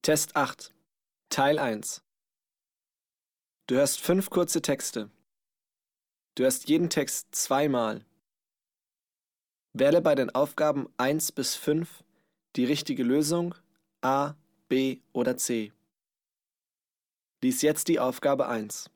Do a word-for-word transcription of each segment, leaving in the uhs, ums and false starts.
Test acht, Teil eins. Du hörst fünf kurze Texte. Du hörst jeden Text zweimal. Wähle bei den Aufgaben eins bis fünf die richtige Lösung A, B oder C. Lies jetzt die Aufgabe eins.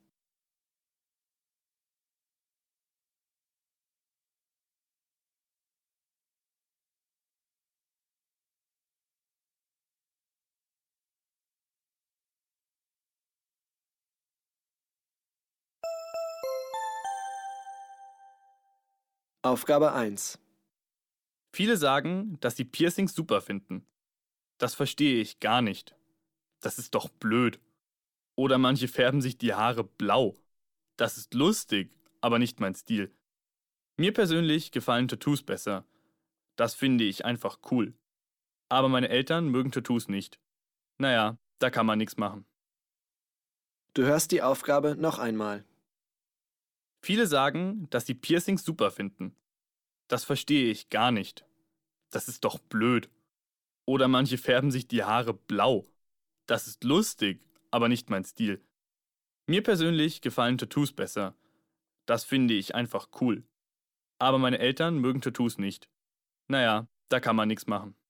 Aufgabe eins. Viele sagen, dass sie Piercings super finden. Das verstehe ich gar nicht. Das ist doch blöd. Oder manche färben sich die Haare blau. Das ist lustig, aber nicht mein Stil. Mir persönlich gefallen Tattoos besser. Das finde ich einfach cool. Aber meine Eltern mögen Tattoos nicht. Naja, da kann man nichts machen. Du hörst die Aufgabe noch einmal. Viele sagen, dass sie Piercings super finden. Das verstehe ich gar nicht. Das ist doch blöd. Oder manche färben sich die Haare blau. Das ist lustig, aber nicht mein Stil. Mir persönlich gefallen Tattoos besser. Das finde ich einfach cool. Aber meine Eltern mögen Tattoos nicht. Naja, da kann man nichts machen.